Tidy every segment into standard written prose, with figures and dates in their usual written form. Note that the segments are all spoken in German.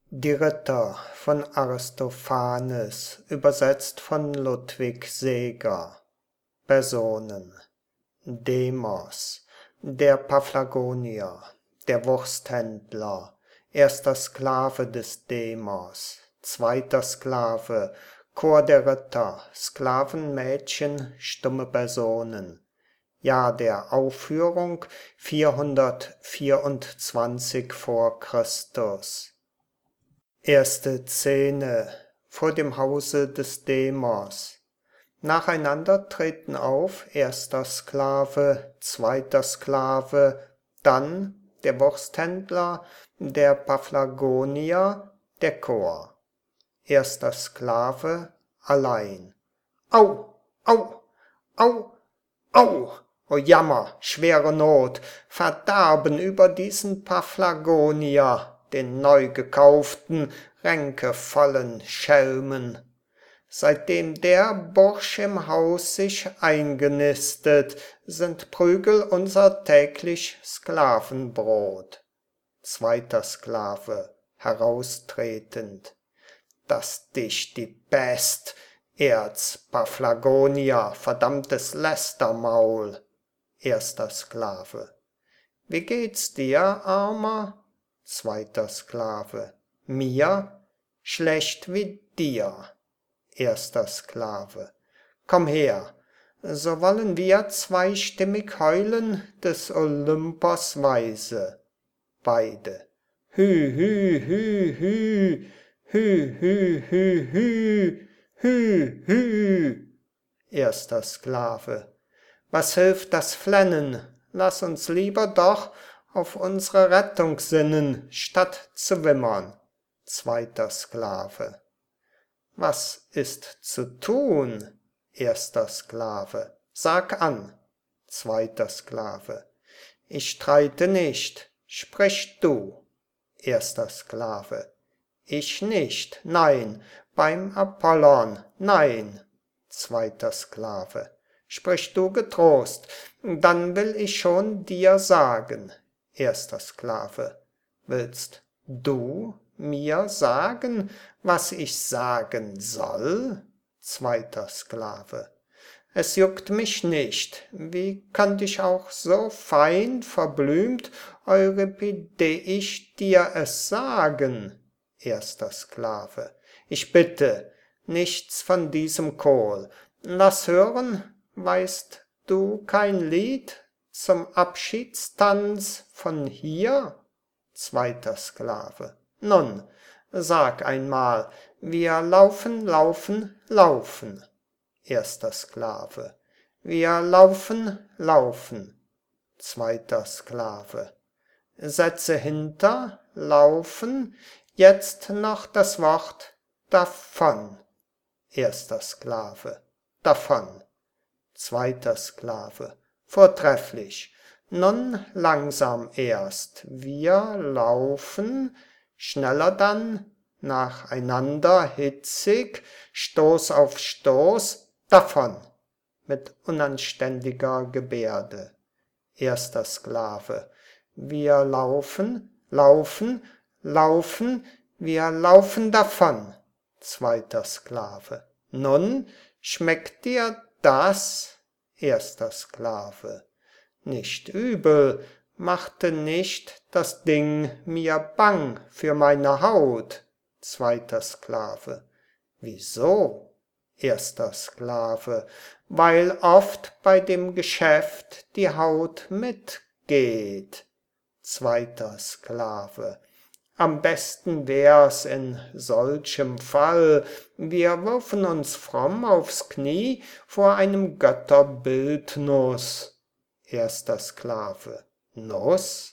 Die Ritter von Aristophanes, übersetzt von Ludwig Seeger. Personen: Demos, der Paphlagonier, der Wursthändler, erster Sklave des Demos, zweiter Sklave, Chor der Ritter, Sklaven, Mädchen, stumme Personen. Jahr der Aufführung 424 vor Christus. Erste Szene: vor dem Hause des Demos. Nacheinander treten auf erster Sklave, zweiter Sklave, dann der Wursthändler, der Paphlagonier, der Chor. Erster Sklave allein. Au, au, au, au! O Jammer, schwere Not, Verderben über diesen Paphlagonier, den neu gekauften, ränkevollen Schelmen. Seitdem der Bursch im Haus sich eingenistet, sind Prügel unser täglich Sklavenbrot. Zweiter Sklave, heraustretend. Dass dich die Pest, Erzpaphlagonier, verdammtes Lästermaul. Erster Sklave. Wie geht's dir, Armer? Zweiter Sklave. Mir? Schlecht wie dir. Erster Sklave. Komm her, so wollen wir zweistimmig heulen des Olympos Weise. Beide. Hü, hü, hü, hü, hü, hü, hü, hü, hü, hü. Erster Sklave. Was hilft das Flennen? Lass uns lieber doch auf unsere Rettung sinnen, statt zu wimmern. Zweiter Sklave. Was ist zu tun? Erster Sklave. Sag an. Zweiter Sklave. Ich streite nicht. Sprich du. Erster Sklave. Ich nicht. Nein. Beim Apollon. Nein. Zweiter Sklave. Sprich du getrost. Dann will ich schon dir sagen. Erster Sklave. Willst du mir sagen, was ich sagen soll? Zweiter Sklave. Es juckt mich nicht. Wie könnt ich auch so fein verblümt euripideisch dir es sagen? Erster Sklave. Ich bitte, nichts von diesem Kohl. Lass hören, weißt du kein Lied zum Abschiedstanz von hier? Zweiter Sklave. Nun, sag einmal, wir laufen, laufen, laufen. Erster Sklave. Wir laufen, laufen. Zweiter Sklave. Sätze hinter, laufen, jetzt noch das Wort davon. Erster Sklave. Davon. Zweiter Sklave. Vortrefflich. Nun langsam erst. Wir laufen, schneller dann, nacheinander, hitzig, Stoß auf Stoß, davon, mit unanständiger Gebärde. Erster Sklave. Wir laufen, laufen, laufen, wir laufen davon. Zweiter Sklave. Nun, schmeckt dir das? Erster Sklave. Nicht übel, machte nicht das Ding mir bang für meine Haut. Zweiter Sklave. Wieso? Erster Sklave. Weil oft bei dem Geschäft die Haut mitgeht. Zweiter Sklave. Am besten wär's in solchem Fall, wir würfen uns fromm aufs Knie vor einem Götterbildnuss. Erster Sklave. Nuss?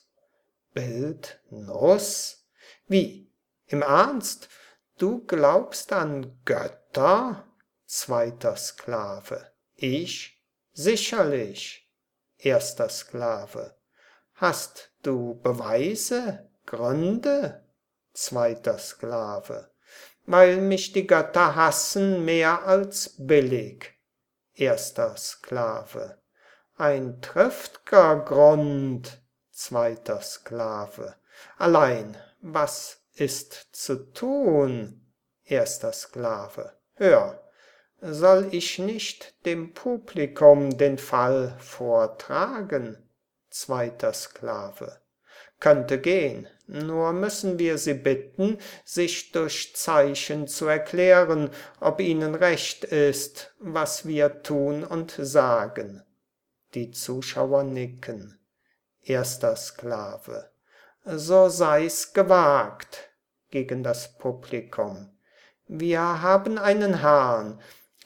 Bildnuss? Wie? Im Ernst? Du glaubst an Götter? Zweiter Sklave. Ich? Sicherlich. Erster Sklave. Hast du Beweise? Gründe? Zweiter Sklave. Weil mich die Götter hassen mehr als billig. Erster Sklave. Ein triftiger Grund. Zweiter Sklave. Allein, was ist zu tun? Erster Sklave: Hör, soll ich nicht dem Publikum den Fall vortragen? Zweiter Sklave: Könnte gehn, nur müssen wir sie bitten, sich durch Zeichen zu erklären, ob ihnen recht ist, was wir tun und sagen. Die Zuschauer nicken. Erster Sklave: So sei's gewagt. Gegen das Publikum: Wir haben einen Hahn,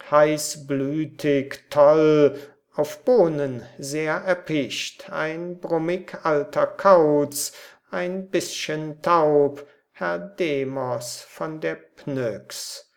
heißblütig, toll, auf Bohnen sehr erpicht, ein brummig alter Kauz, ein bisschen taub, Herr Demos von der Pnyx.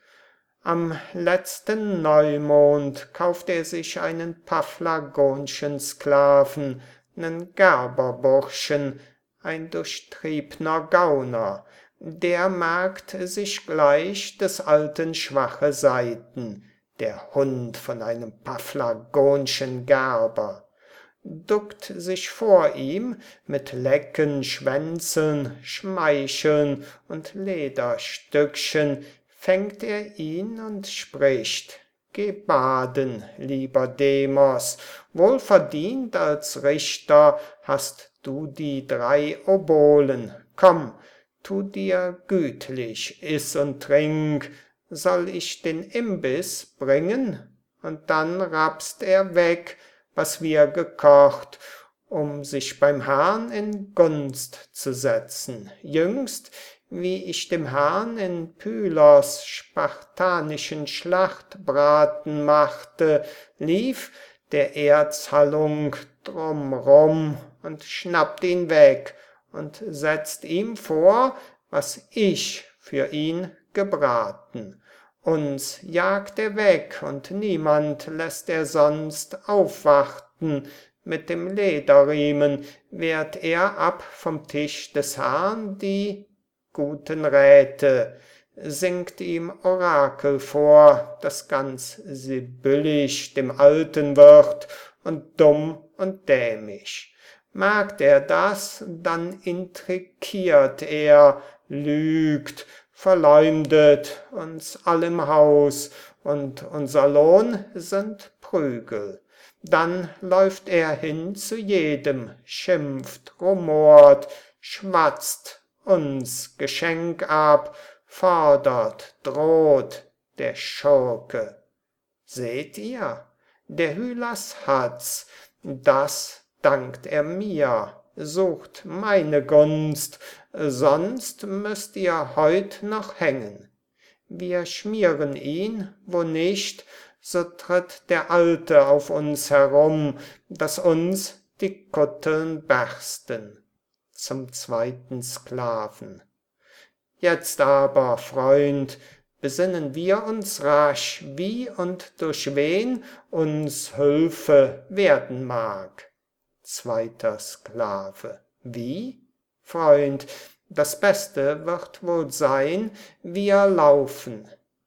Am letzten Neumond kauft er sich einen Paphlagonschen Sklaven, nen Gerberburschen, ein durchtriebner Gauner, der merkt sich gleich des Alten schwache Seiten, der Hund von einem Paphlagonschen Gerber, duckt sich vor ihm mit Lecken, Schwänzeln, Schmeicheln und Lederstückchen, fängt er ihn und spricht: Geh baden, lieber Demos, wohlverdient als Richter hast du die 3 Obolen, komm, tu dir gütlich, iss und trink, soll ich den Imbiss bringen? Und dann rapst er weg, was wir gekocht, um sich beim Herrn in Gunst zu setzen. Jüngst, wie ich dem Herrn in Pylos spartanischen Schlachtbraten machte, lief der Erzhalunk drumrum und schnappt ihn weg und setzt ihm vor, was ich für ihn gebraten. Uns jagt er weg und niemand lässt er sonst aufwarten. Mit dem Lederriemen wehrt er ab vom Tisch des Herrn die guten Räte, singt ihm Orakel vor, das ganz sibyllisch dem Alten wird und dumm und dämisch. Merkt er das, dann intrigiert er, lügt, verleumdet uns all im Haus, und unser Lohn sind Prügel. Dann läuft er hin zu jedem, schimpft, rumort, schwatzt uns Geschenk ab, fordert, droht, der Schurke. Seht ihr, der Hylas hat's, das dankt er mir, sucht meine Gunst, sonst müsst ihr heut noch hängen. Wir schmieren ihn, wo nicht, so tritt der Alte auf uns herum, dass uns die Kutteln bersten. Zum zweiten Sklaven: Jetzt aber, Freund, besinnen wir uns rasch, wie und durch wen uns Hülfe werden mag. Zweiter Sklave: Wie? Freund, das Beste wird wohl sein, wir laufen.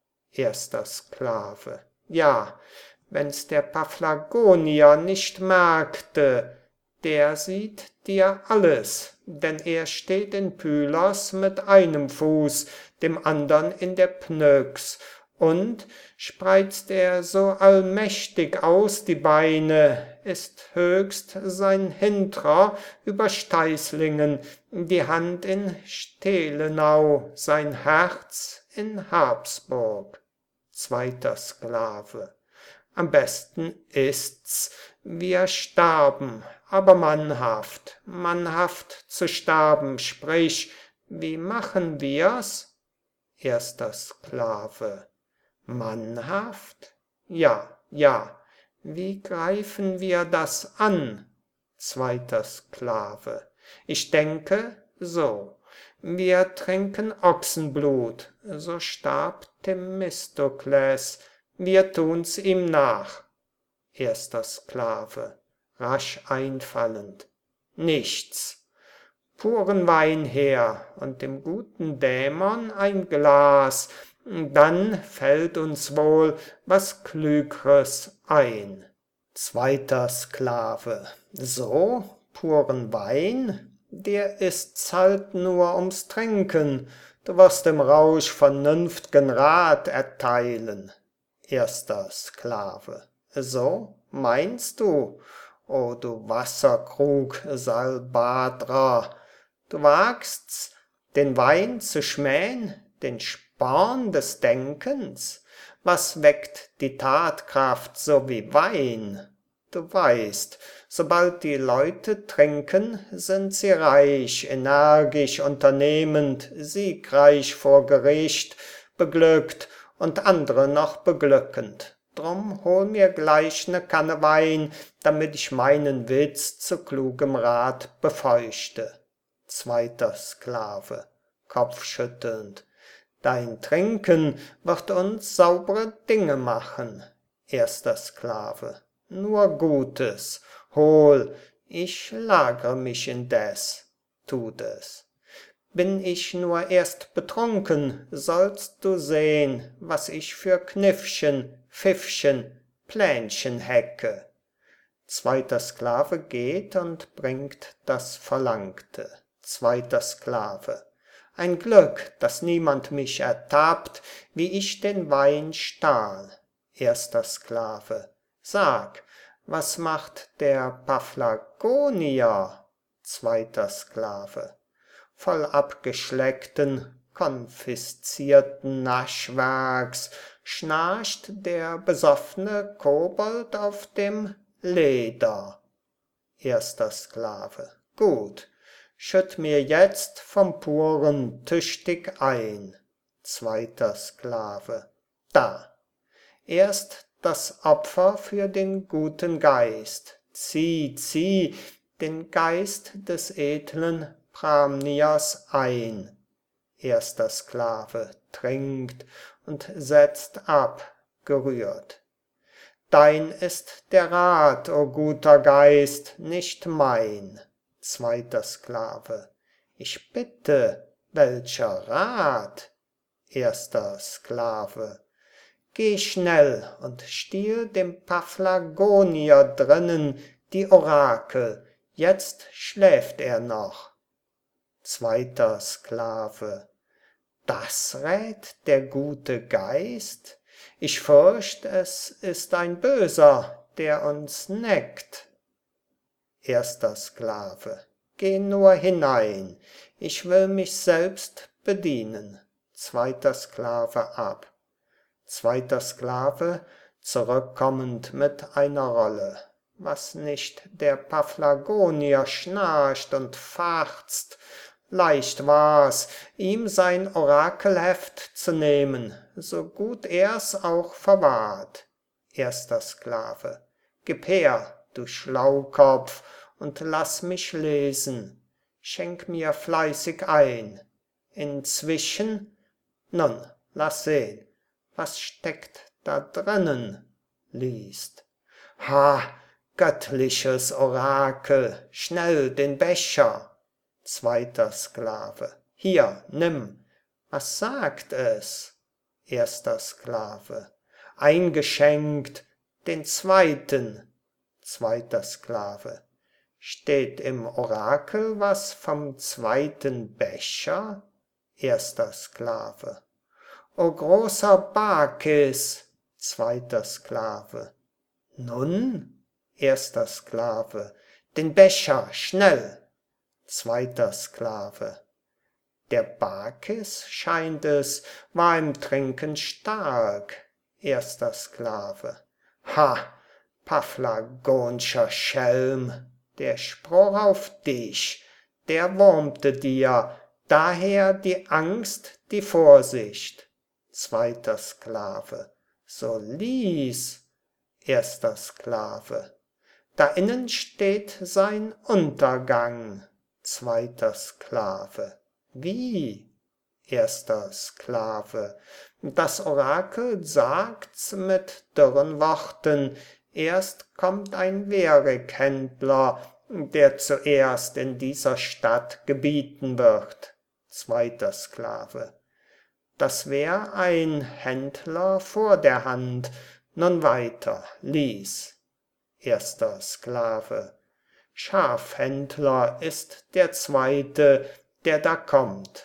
Erster Sklave: Ja, wenn's der Paphlagonier nicht merkte, der sieht dir alles, denn er steht in Pylos mit einem Fuß, dem andern in der Pnyx, und spreizt er so allmächtig aus die Beine, ist höchst sein Hintrer über Steißlingen, die Hand in Stelenau, sein Herz in Habsburg. Zweiter Sklave: Am besten ist's, wir starben, aber mannhaft, mannhaft zu sterben, sprich, wie machen wir's? Erster Sklave: Mannhaft? Ja, ja, wie greifen wir das an? Zweiter Sklave: Ich denke, so. Wir trinken Ochsenblut, so starb Themistokles, wir tun's ihm nach. Erster Sklave, rasch einfallend: Nichts. Puren Wein her und dem guten Dämon ein Glas, dann fällt uns wohl was Klügres ein. Zweiter Sklave: So, puren Wein? Der ist's halt nur ums Trinken. Du wirst im Rausch vernünft'gen Rat erteilen. Erster Sklave. So, meinst du? O du Wasserkrug Salbadra, du wagst's, den Wein zu schmähn, den Sporn des Denkens? Was weckt die Tatkraft so wie Wein? Du weißt, sobald die Leute trinken, sind sie reich, energisch, unternehmend, siegreich vor Gericht, beglückt und andere noch beglückend. Drum hol mir gleich ne Kanne Wein, damit ich meinen Witz zu klugem Rat befeuchte. Zweiter Sklave, kopfschüttelnd. Dein Trinken wird uns saubere Dinge machen. Erster Sklave. Nur Gutes. Hol, ich lagre mich indes. Tut es. Bin ich nur erst betrunken, sollst du sehn, was ich für Kniffchen, Pfiffchen, Plänchen hecke. Zweiter Sklave geht und bringt das Verlangte. Zweiter Sklave. Ein Glück, dass niemand mich ertappt, wie ich den Wein stahl. Erster Sklave. Sag, was macht der Paphlagonier? Zweiter Sklave. Voll abgeschleckten, konfiszierten Naschwerks schnarcht der besoffene Kobold auf dem Leder. Erster Sklave. Gut, schütt mir jetzt vom Puren tüchtig ein. Zweiter Sklave. Da. Erst das Opfer für den guten Geist. Zieh, zieh den Geist des edlen Pramnias ein. Erster Sklave trinkt und setzt ab, gerührt. Dein ist der Rat, o guter Geist, nicht mein. Zweiter Sklave. Ich bitte, welcher Rat? Erster Sklave. Geh schnell und stiehl dem Paphlagonier drinnen die Orakel, jetzt schläft er noch. Zweiter Sklave. Das rät der gute Geist? Ich fürcht, es ist ein Böser, der uns neckt. Erster Sklave. Geh nur hinein, ich will mich selbst bedienen. Zweiter Sklave ab. Zweiter Sklave, zurückkommend mit einer Rolle. Was nicht der Paphlagonier schnarcht und farzt, leicht war's, ihm sein Orakelheft zu nehmen, so gut er's auch verwahrt. Erster Sklave. Gib her, du Schlaukopf, und lass mich lesen. Schenk mir fleißig ein. Inzwischen, nun, lass sehn, was steckt da drinnen? Liest. Ha, göttliches Orakel, schnell den Becher. Zweiter Sklave. Hier, nimm. Was sagt es? Erster Sklave. Eingeschenkt, den zweiten. Zweiter Sklave. Steht im Orakel was vom zweiten Becher? Erster Sklave. O großer Bakis! Zweiter Sklave. Nun? Erster Sklave. Den Becher, schnell! Zweiter Sklave. Der Bakis, scheint es, war im Trinken stark. Erster Sklave. Ha, Paphlagonscher Schelm, der Spruch auf dich, der wurmte dir, daher die Angst, die Vorsicht. Zweiter Sklave. So lies. Erster Sklave. Da innen steht sein Untergang. Zweiter Sklave. Wie? Erster Sklave. Das Orakel sagt's mit dürren Worten. Erst kommt ein Wehrighändler, der zuerst in dieser Stadt gebieten wird. Zweiter Sklave. Das wär ein Händler vor der Hand. Nun weiter, lies. Erster Sklave. Schafhändler ist der zweite, der da kommt.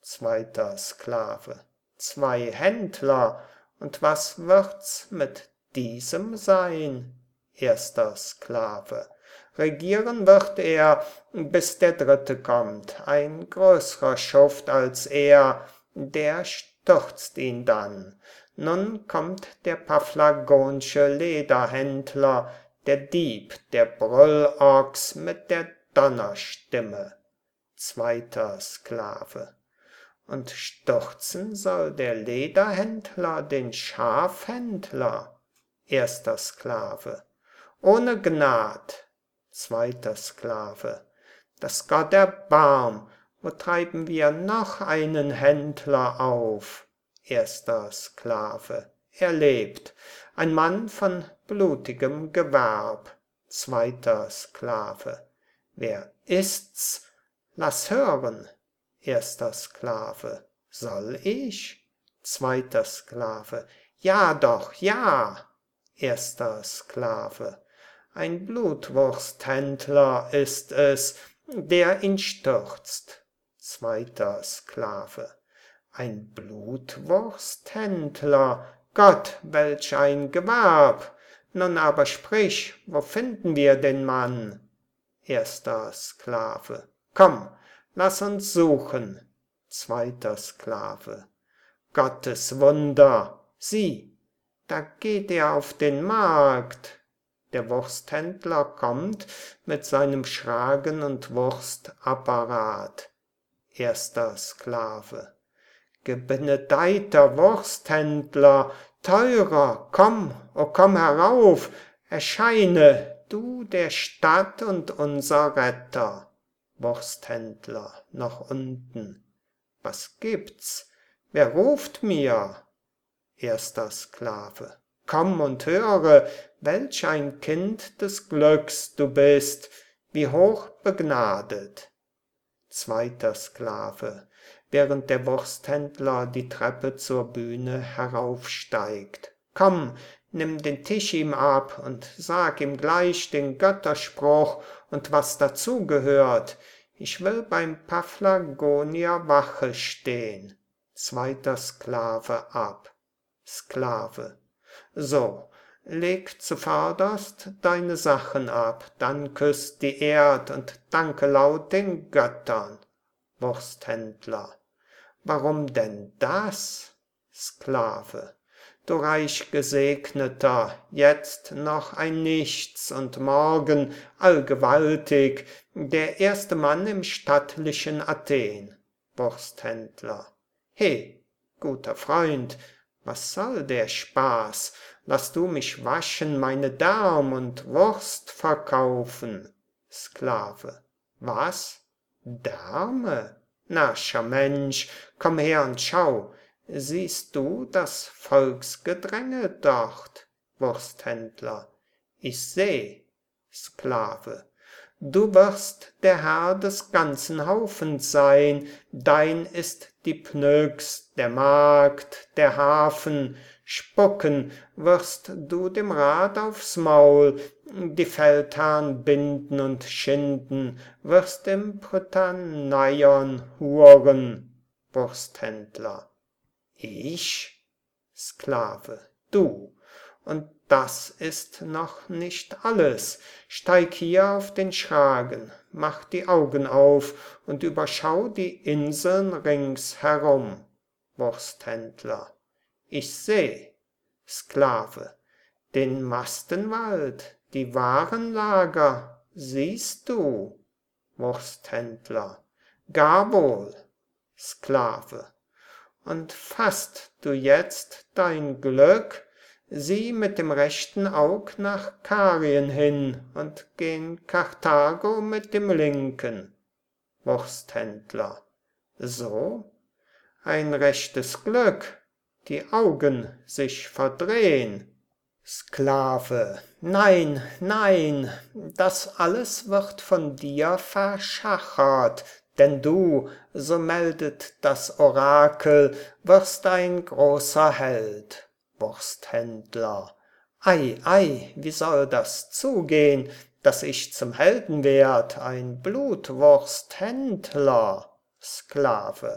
Zweiter Sklave: 2 Händler, und was wird's mit diesem sein? Erster Sklave: Regieren wird er, bis der dritte kommt, ein größrer Schuft als er, der stürzt ihn dann. Nun kommt der paphlagonsche Lederhändler, der Dieb, der Brüllochs mit der Donnerstimme. Zweiter Sklave: Und stürzen soll der Lederhändler den Schafhändler? Erster Sklave: Ohne Gnad. Zweiter Sklave: Dass Gott erbarm, wo treiben wir noch einen Händler auf? Erster Sklave: Er lebt, ein Mann von blutigem Gewerb. Zweiter Sklave: Wer ist's? Lass hören. Erster Sklave: Soll ich? Zweiter Sklave: Ja doch, ja. Erster Sklave: Ein Blutwursthändler ist es, der ihn stürzt. Zweiter Sklave: Ein Blutwursthändler, Gott, welch ein Gewerb! Nun aber sprich, wo finden wir den Mann? Erster Sklave: Komm, lass uns suchen. Zweiter Sklave: Gottes Wunder, sieh, da geht er auf den Markt. Der Wursthändler kommt mit seinem Schragen und Wurstapparat. Erster Sklave: Gebenedeiter Wursthändler, teurer, komm, o komm herauf, erscheine, du der Stadt und unser Retter. Wursthändler noch unten: Was gibt's? Wer ruft mir? Erster Sklave: Komm und höre, welch ein Kind des Glücks du bist, wie hoch begnadet. Zweiter Sklave, während der Wursthändler die Treppe zur Bühne heraufsteigt: Komm, nimm den Tisch ihm ab und sag ihm gleich den Götterspruch und was dazu gehört. Ich will beim Paphlagonier Wache stehn. Zweiter Sklave ab. Sklave: So, leg zuvorderst deine Sachen ab, dann küss die Erd und danke laut den Göttern. Wursthändler: Warum denn das? Sklave: Du reich Gesegneter, jetzt noch ein Nichts und morgen allgewaltig, der erste Mann im stattlichen Athen. Wursthändler: He, guter Freund, was soll der Spaß? Lass du mich waschen meine Därm und Wurst verkaufen. Sklave: Was? Därme? Nascher Mensch, komm her und schau. Siehst du das Volksgedränge dort? Wursthändler: Ich seh. Sklave: Du wirst der Herr des ganzen Haufens sein, dein ist die Pnyx, der Markt, der Hafen, spucken wirst du dem Rat aufs Maul, die Feldherrn binden und schinden, wirst im Prytaneion huren. Wursthändler: Ich? Sklave: Du. Und das ist noch nicht alles. Steig hier auf den Schragen, mach die Augen auf und überschau die Inseln ringsherum. Wursthändler: Ich seh. Sklave: Den Mastenwald, die Warenlager, siehst du? Wursthändler: Gar wohl. Sklave: Und fasst du jetzt dein Glück, sieh mit dem rechten Aug nach Karien hin und gen Karthago mit dem linken. Wursthändler: So? Ein rechtes Glück, die Augen sich verdrehn. Sklave: Nein, nein, das alles wird von dir verschachert, denn du, so meldet das Orakel, wirst ein großer Held. Wursthändler: Ei, ei, wie soll das zugehn, dass ich zum Helden werd, ein Blutwursthändler? Sklave: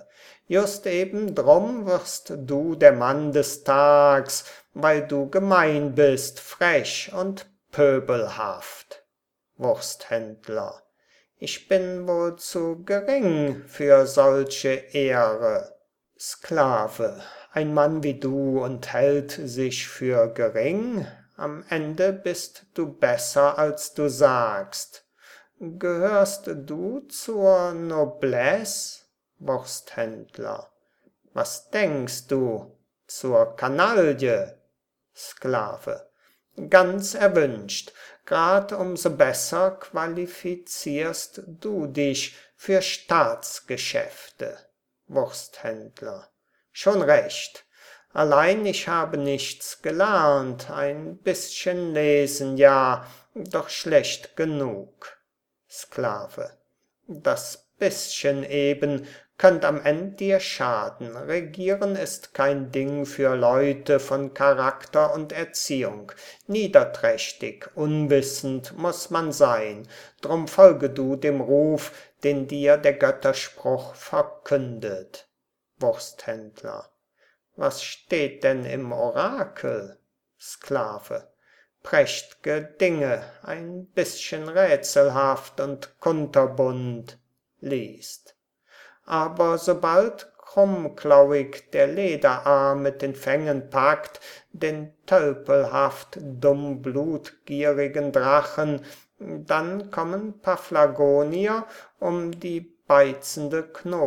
Just eben drum wirst du der Mann des Tags, weil du gemein bist, frech und pöbelhaft. Wursthändler: Ich bin wohl zu gering für solche Ehre. Sklave: Ein Mann wie du und hält sich für gering? Am Ende bist du besser, als du sagst. Gehörst du zur Noblesse? Wursthändler: Was denkst du? Zur Kanaille? Sklave: Ganz erwünscht, grad umso besser qualifizierst du dich für Staatsgeschäfte. Wursthändler: Schon recht. Allein ich habe nichts gelernt, ein bisschen lesen ja, doch schlecht genug. Sklave: Das bisschen eben könnt am End dir schaden. Regieren ist kein Ding für Leute von Charakter und Erziehung. Niederträchtig, unwissend muß man sein. Drum folge du dem Ruf, den dir der Götterspruch verkündet. Wursthändler: Was steht denn im Orakel? Sklave: Prächt'ge Dinge, ein bisschen rätselhaft und kunterbunt. Liest: Aber sobald krummklauig der Lederarm mit den Fängen packt, den tölpelhaft dumm blutgierigen Drachen, dann kommen Paphlagonier um die beizende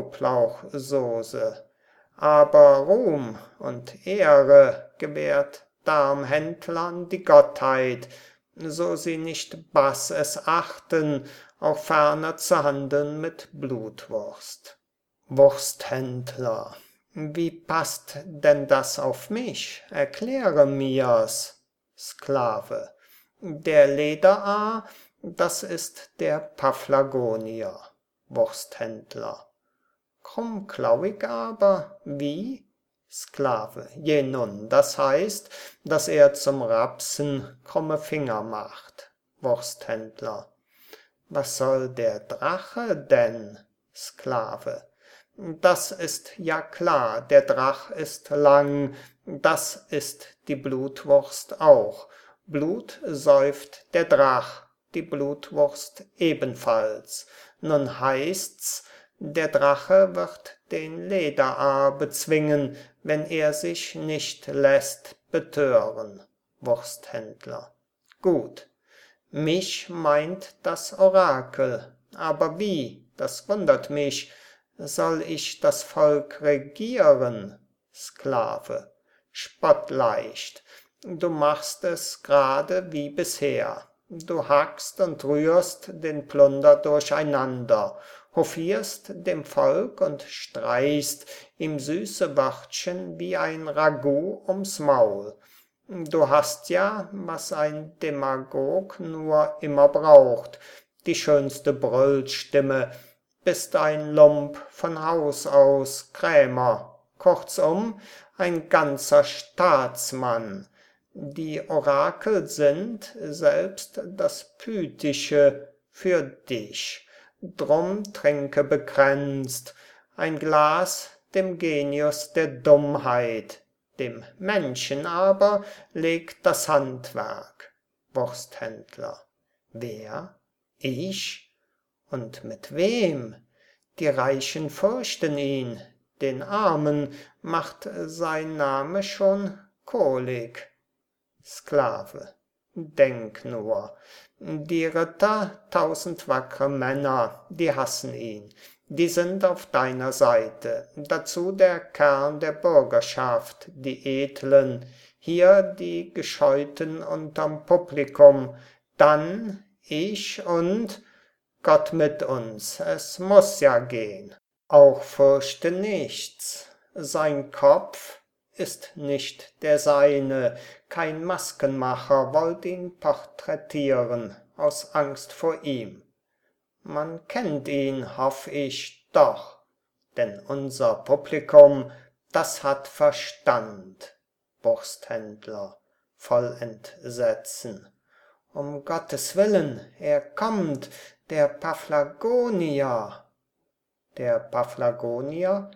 Knoblauchsoße. Aber Ruhm und Ehre gewährt Darmhändlern die Gottheit, so sie nicht baß es achten, auch ferner zu handeln mit Blutwurst. Wursthändler: Wie passt denn das auf mich? Erkläre mir's. Sklave: Der Lederaar, das ist der Paphlagonier. Wursthändler: Krummklauig aber, wie? Sklave: Je nun, das heißt, dass er zum Rapsen krumme Finger macht. Wursthändler: Was soll der Drache denn? Sklave: Das ist ja klar, der Drach ist lang, das ist die Blutwurst auch. Blut säuft der Drach, die Blutwurst ebenfalls. Nun heißt's, der Drache wird den Lederaar bezwingen, wenn er sich nicht lässt betören. Wursthändler: Gut. Mich meint das Orakel. Aber wie? Das wundert mich. Soll ich das Volk regieren? Sklave: Spottleicht. Du machst es gerade wie bisher. Du hackst und rührst den Plunder durcheinander, hofierst dem Volk und streichst ihm süße Wörtchen wie ein Ragout ums Maul. Du hast ja, was ein Demagog nur immer braucht, die schönste Brüllstimme, bist ein Lump von Haus aus, Krämer, kurzum, ein ganzer Staatsmann. Die Orakel sind selbst das Pythische für dich. Drum trinke bekränzt ein Glas dem Genius der Dummheit, dem Menschen aber legt das Handwerk. Wursthändler: Wer? Ich? Und mit wem? Die Reichen fürchten ihn, den Armen macht sein Name schon Kolik. Sklave: Denk nur, die Ritter, 1000 wackre Männer, die hassen ihn, die sind auf deiner Seite, dazu der Kern der Bürgerschaft, die Edlen, hier die Gescheuten unterm Publikum, dann ich und Gott mit uns, es muß ja gehn. Auch fürchte nichts, sein Kopf ist nicht der seine, kein Maskenmacher wollt ihn porträtieren, aus Angst vor ihm. Man kennt ihn, hoff ich, doch, denn unser Publikum, das hat Verstand. Wursthändler voll Entsetzen: Um Gottes Willen, er kommt, der Paphlagonier. Der Paphlagonier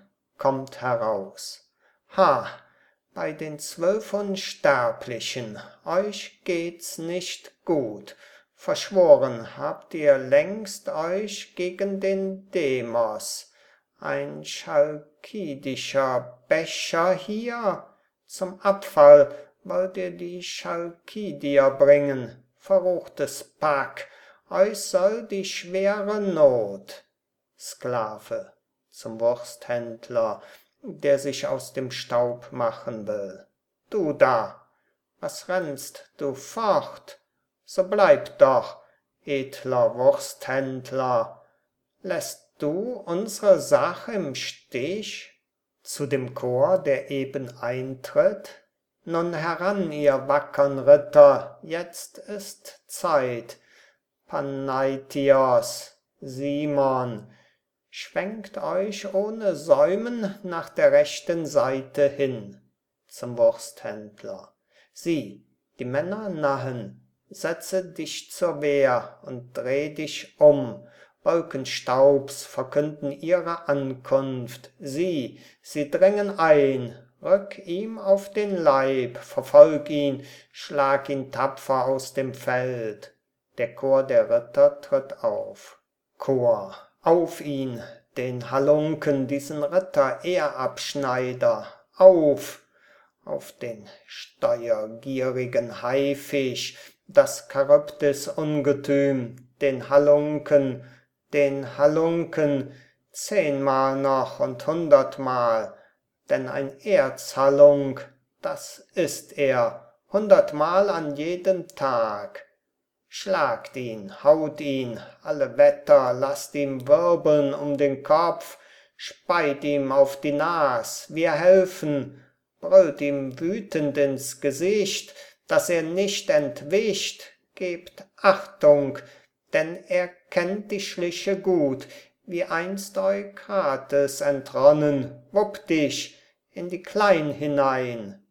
kommt heraus. Ha, bei den 12 Unsterblichen, euch geht's nicht gut. Verschworen habt ihr längst euch gegen den Demos. Ein chalkidischer Becher hier? Zum Abfall wollt ihr die Chalkidier bringen, verruchtes Pack, euch soll die schwere Not. Sklave zum Wursthändler, der sich aus dem Staub machen will. Du da, was rennst du fort? So bleib doch, edler Wursthändler. Lässt du unsere Sache im Stich? Zu dem Chor, der eben eintritt: Nun heran, ihr wackern Ritter, jetzt ist Zeit. Panaitios, Simon, schwenkt euch ohne Säumen nach der rechten Seite hin. Zum Wursthändler: Sieh, die Männer nahen, setze dich zur Wehr und dreh dich um. Wolken Staubs verkünden ihre Ankunft. Sieh, sie dringen ein. Rück ihm auf den Leib, verfolg ihn, schlag ihn tapfer aus dem Feld. Der Chor der Ritter tritt auf. Chor: Auf ihn, den Halunken, diesen Ritter Ehrabschneider, auf den steuergierigen Haifisch, das Charybdis Ungetüm, den Halunken, 10-mal noch und 100-mal, denn ein Erzhalunk, das ist er, 100-mal an jedem Tag. Schlagt ihn, haut ihn, alle Wetter, lasst ihm wirbeln um den Kopf, speit ihm auf die Nas, wir helfen, brüllt ihm wütend ins Gesicht, dass er nicht entwischt, gebt Achtung, denn er kennt die Schliche gut, wie einst Eukrates entronnen, wupp dich in die Klein hinein.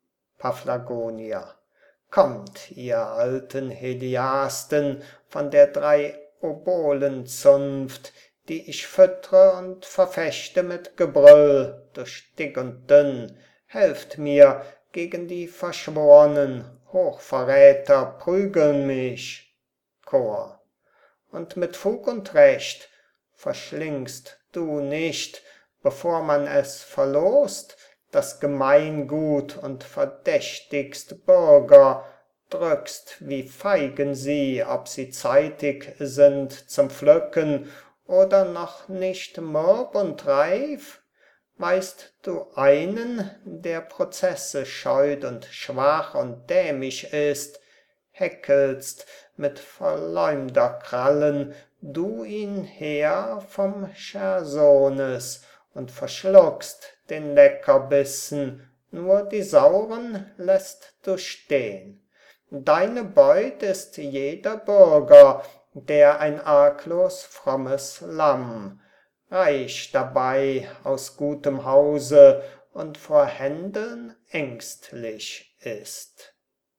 Paphlagonia: Kommt, ihr alten Heliasten von der 3 Obolenzunft, die ich füttre und verfechte mit Gebrüll durch dick und dünn, helft mir gegen die Verschwornen, Hochverräter prügeln mich. Chor: Und mit Fug und Recht, verschlingst du nicht, bevor man es verlost, das Gemeingut und verdächtigst Bürger, drückst wie Feigen sie, ob sie zeitig sind zum Pflücken oder noch nicht mürb und reif? Weißt du einen, der Prozesse scheut und schwach und dämisch ist, häckelst mit Verleumderkrallen du ihn her vom Chersones und verschluckst den Leckerbissen, nur die sauren lässt du stehn. Deine Beut ist jeder Bürger, der ein arglos frommes Lamm, reich dabei aus gutem Hause und vor Händeln ängstlich ist.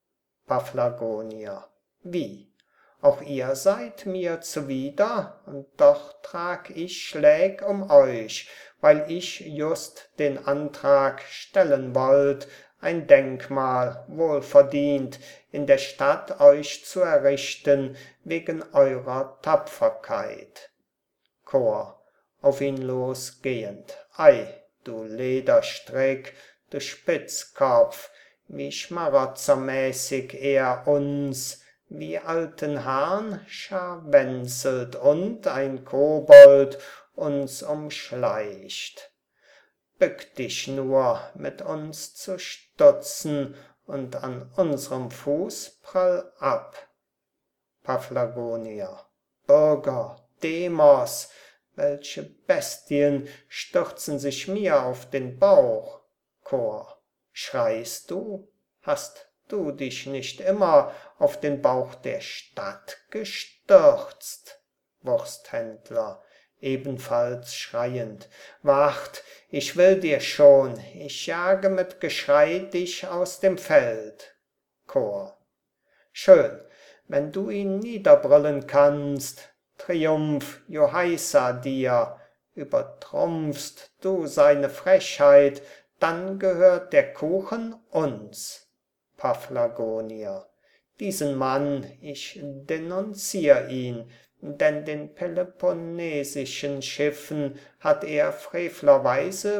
Paphlagonia: Wie? Auch ihr seid mir zuwider, und doch trag ich Schläg um euch, weil ich just den Antrag stellen wollt, ein Denkmal, wohlverdient, in der Stadt euch zu errichten, wegen eurer Tapferkeit. Chor: Auf ihn losgehend: Ei, du Lederstrick, du Spitzkopf, wie schmarotzermäßig er uns, wie alten Hahn scharwenzelt und ein Kobold uns umschleicht. Bück dich nur, mit uns zu stutzen, und an unserem Fuß prall ab. Paphlagonia: Bürger, Demos, welche Bestien stürzen sich mir auf den Bauch? Chor: Schreist du? Hast du dich nicht immer auf den Bauch der Stadt gestürzt? Wursthändler ebenfalls schreiend: Wart, ich will dir schon, ich jage mit Geschrei dich aus dem Feld. Chor: Schön, wenn du ihn niederbrüllen kannst, Triumph Johaisa dir, Übertrumpfst du seine Frechheit, dann gehört der Kuchen uns. Paphlagonia. Diesen Mann, ich denunzier ihn, denn den peloponnesischen Schiffen hat er frevlerweise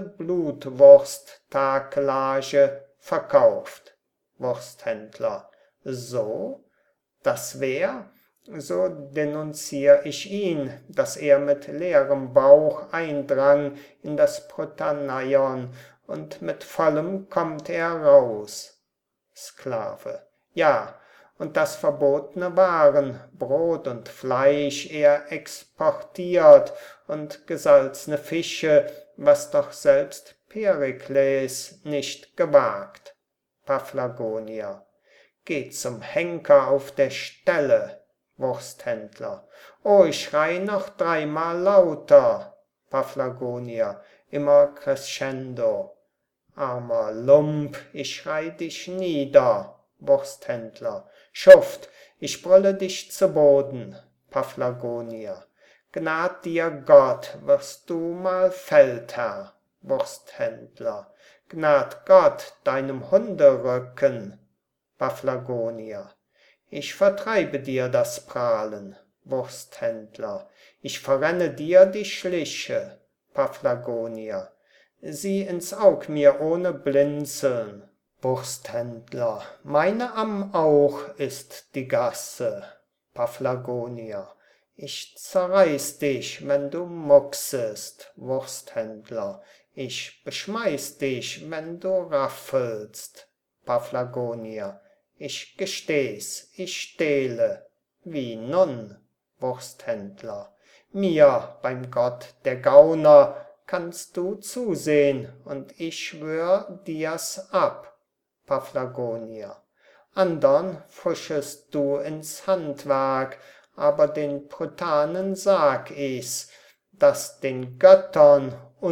Blutwurst-Takelage verkauft. Wursthändler. So? Das wär? So denunzier ich ihn, dass er mit leerem Bauch eindrang in das Protaneion, und mit vollem kommt er raus. Sklave. Ja, und das verbotene Waren, Brot und Fleisch, er exportiert, und gesalzne Fische, was doch selbst Perikles nicht gewagt. Paphlagonia. Geh zum Henker auf der Stelle. Wursthändler. Oh, ich schrei noch dreimal lauter. Paphlagonia. Immer crescendo. Armer Lump, ich schrei dich nieder. Wursthändler. Schuft, ich brülle dich zu Boden. Paphlagonia. Gnad dir Gott, wirst du mal Feldherr. Wursthändler. Gnad Gott deinem Hunderücken. Paphlagonia. Ich vertreibe dir das Prahlen. Wursthändler. Ich verrenne dir die Schliche. Paphlagonia. Sieh ins Aug mir ohne Blinzeln. Wursthändler. Meine am Auch ist die Gasse. Paphlagonia. Ich zerreiß dich, wenn du mucksest. Wursthändler. Ich beschmeiß dich, wenn du raffelst. Paphlagonia. Ich gesteh's, ich stehle. Wie nun? Wursthändler. Mir, beim Gott der Gauner, kannst du zusehn, und ich schwör dir's ab. Paphlagonia. Andern pfuschest du ins Handwerk, aber den Prytanen sag ich's, dass den Göttern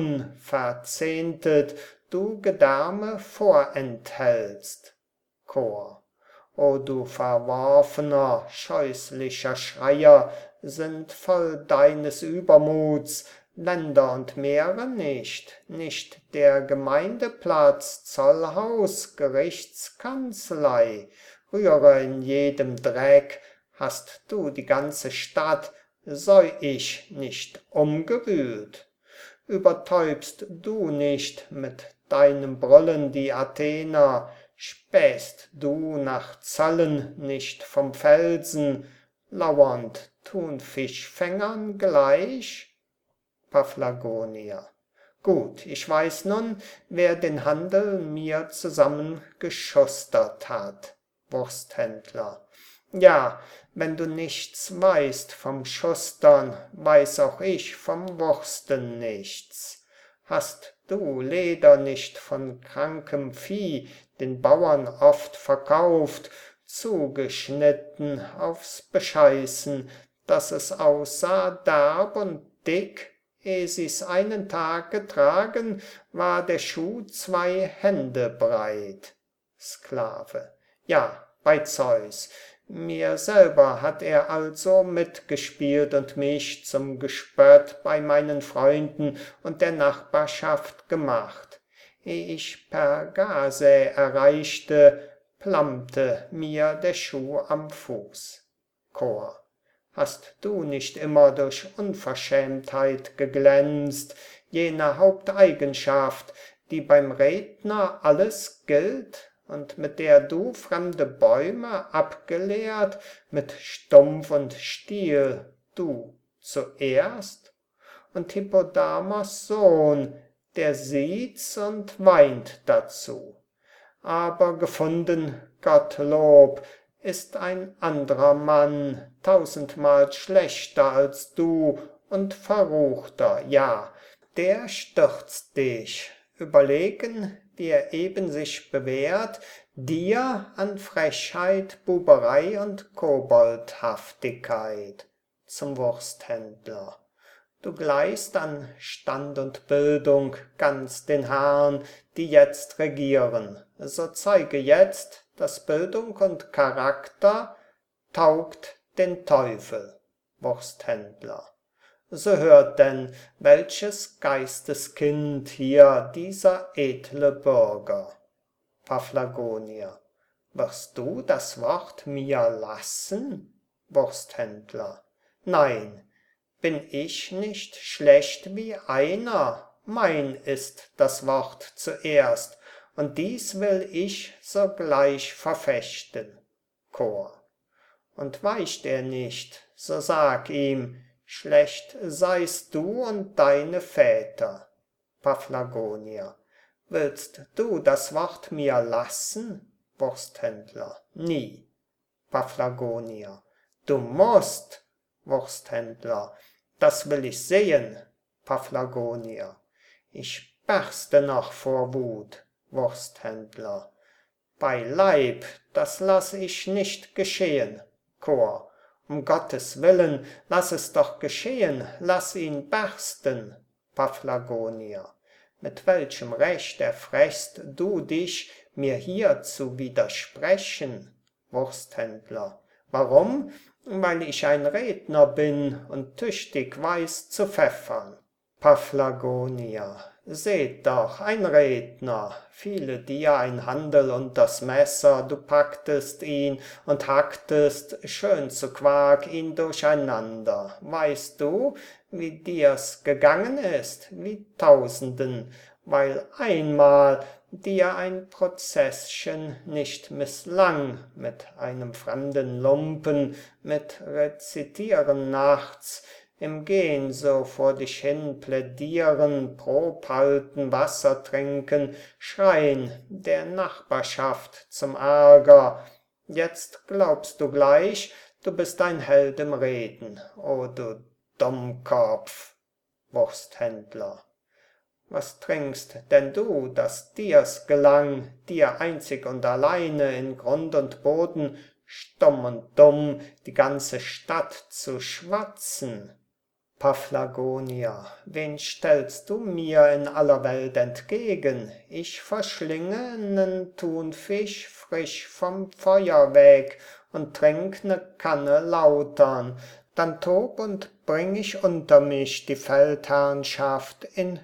unverzehntet du Gedärme vorenthältst. Chor. O du verworfener, scheußlicher Schreier, sind voll deines Übermuts Länder und Meere nicht, nicht der Gemeindeplatz, Zollhaus, Gerichtskanzlei. Rühre in jedem Dreck, hast du die ganze Stadt, säu ich nicht umgewühlt. Übertäubst du nicht mit deinem Brüllen die Athener, spähst du nach Zöllen nicht vom Felsen, lauernd Thunfischfängern gleich? Paphlagonia. Gut, ich weiß nun, wer den Handel mir zusammengeschustert hat. Wursthändler. Ja, wenn du nichts weißt vom Schustern, weiß auch ich vom Wursten nichts. Hast du Leder nicht von krankem Vieh den Bauern oft verkauft, zugeschnitten aufs Bescheißen, dass es aussah derb und dick? Ehe sie's einen Tag getragen, war der Schuh 2 Hände breit. Sklave. Ja, bei Zeus. Mir selber hat er also mitgespielt und mich zum Gespött bei meinen Freunden und der Nachbarschaft gemacht. Ehe ich Pergase erreichte, plammte mir der Schuh am Fuß. Chor. Hast du nicht immer durch Unverschämtheit geglänzt, jene Haupteigenschaft, die beim Redner alles gilt und mit der du fremde Bäume abgelehrt, mit Stumpf und Stiel, du zuerst? Und Hippodamos Sohn, der sieht's und weint dazu. Aber gefunden, Gottlob, ist ein anderer Mann, 1000-mal schlechter als du und verruchter, ja, der stürzt dich, überlegen, wie er eben sich bewährt, dir an Frechheit, Buberei und Koboldhaftigkeit, zum Wursthändler. Du gleichst an Stand und Bildung ganz den Herrn, die jetzt regieren, so zeige jetzt, dass Bildung und Charakter taugt den Teufel. Wursthändler. so hört denn, welches Geisteskind hier dieser edle Bürger. Paphlagonia: Wirst du das Wort mir lassen? Wursthändler: Nein, bin ich nicht schlecht wie einer? Mein ist das Wort zuerst, und dies will ich sogleich verfechten. Chor: Und weicht er nicht, so sag ihm, schlecht seist du und deine Väter. Paphlagonia: Willst du das Wort mir lassen? Wursthändler: Nie. Paphlagonia: Du musst. Wursthändler: Das will ich sehen. Paphlagonia: Ich berste noch vor Wut. Wursthändler: Beileib, das lass ich nicht geschehen. Chor: Um Gottes Willen, lass es doch geschehen, lass ihn bersten. Paphlagonia: Mit welchem Recht erfrechst du dich, mir hier zu widersprechen? Wursthändler: Warum? Weil ich ein Redner bin und tüchtig weiß zu pfeffern. Paphlagonia: Seht doch, ein Redner, fiele dir ein Handel unters Messer, du packtest ihn und hacktest schön zu Quark ihn durcheinander. Weißt du, wie dir's gegangen ist, wie Tausenden, weil einmal dir ein Prozesschen nicht misslang, mit einem fremden Lumpen, mit Rezitieren nachts, im Gehn so vor dich hin plädieren, Prob halten, Wasser trinken, schreien der Nachbarschaft zum Ärger. Jetzt glaubst du gleich, du bist ein Held im Reden, o du Dummkopf. Wursthändler: Was trinkst denn du, dass dir's gelang, dir einzig und alleine in Grund und Boden, stumm und dumm, die ganze Stadt zu schwatzen? Paphlagonia: Wen stellst du mir in aller Welt entgegen? Ich verschlinge nen Thunfisch frisch vom Feuer weg und trink ne Kanne Lautern, dann tob und bring ich unter mich die Feldherrnschaft in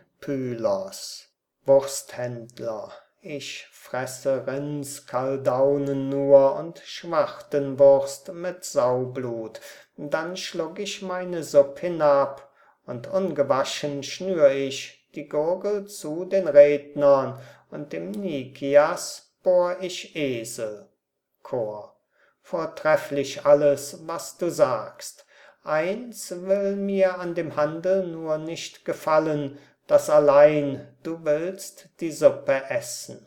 Pylos. Wursthändler: Ich fresse Rindskaldaunen nur und Schwachtenwurst mit Saublut, dann schluck ich meine Supp hinab, und ungewaschen schnür ich die Gurgel zu den Rednern, und dem Nikias bohr ich Esel. Chor: Vortrefflich alles, was du sagst. Eins will mir an dem Handel nur nicht gefallen, dass allein du willst die Suppe essen.